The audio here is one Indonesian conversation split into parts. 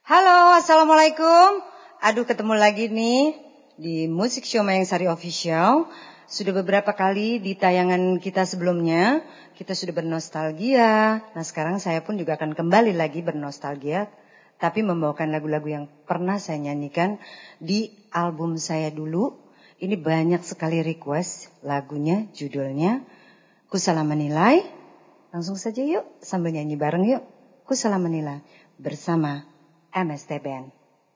Halo, Assalamualaikum. Aduh, ketemu lagi nih di Musik Show Mayang Sari Official. Sudah beberapa kali di tayangan kita sebelumnya, kita sudah bernostalgia. Nah, sekarang saya pun juga akan kembali lagi bernostalgia, tapi membawakan lagu-lagu yang pernah saya nyanyikan di album saya dulu. Ini banyak sekali request lagunya, judulnya Ku Salah Menilai. Langsung saja yuk, sambil nyanyi bareng yuk. Ku Salah Menilai bersama MST Band.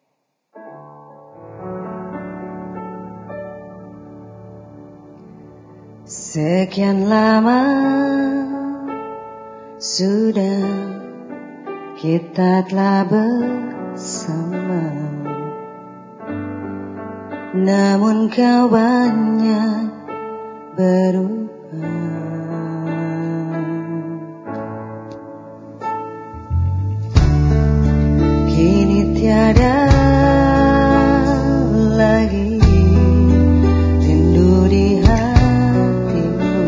Sekian lama sudah kita telah bersama, namun kau banyak berubah. Kini tiada lagi rindu di hatimu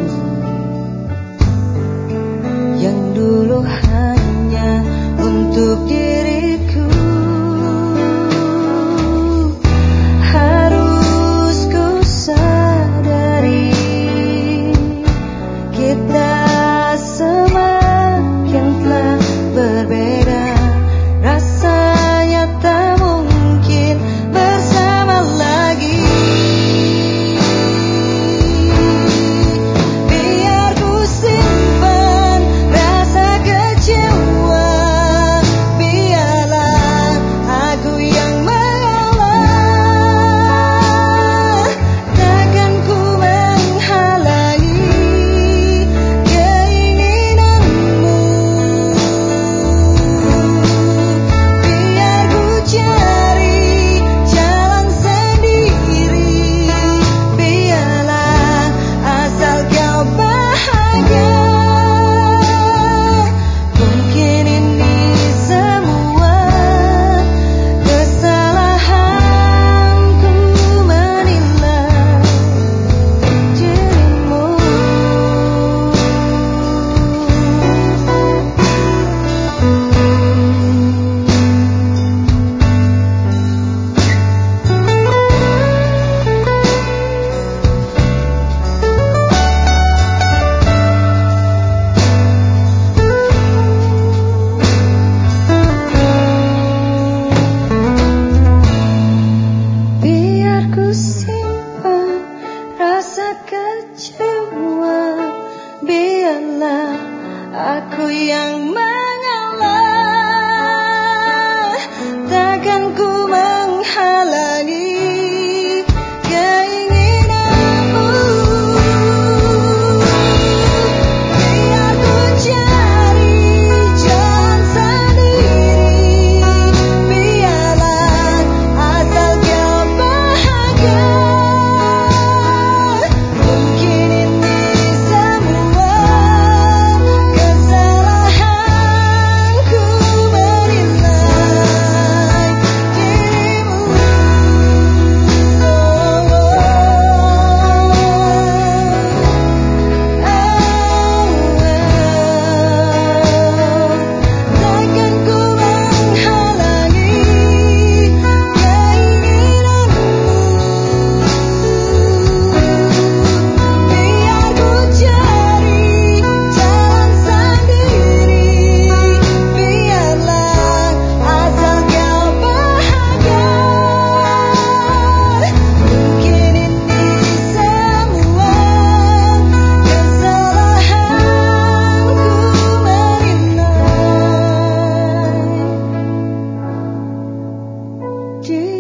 yang dulu hanya untuk diriku. Harus ku sadari kita semakin telah berbeda. Rasanya tak mungkin bersama lagi. Biar ku simpan rasa kecewa, biarlah aku yang mengalah. Takkan ku menghalangi keinginanmu. Biar ku cari jalan sendiri, biarlah asal kau bahagia. Mungkin ini semua kesalahanku menilai dirimu. Biar ku simpan rasa kecewa, biarlah aku yang mengalah. Takkan ku menghalangi keinginanmu. Biar ku cari jalan sendiri, biarlah asal kau bahagia. Mungkin ini semua kesalahanku menilai dirimu. Takkan ku menghalangi keinginanmu. Biar ku cari jalan sendiri, biarlah asal kau bahagia. Mungkin ini semua kesalahanku menilai dirimu.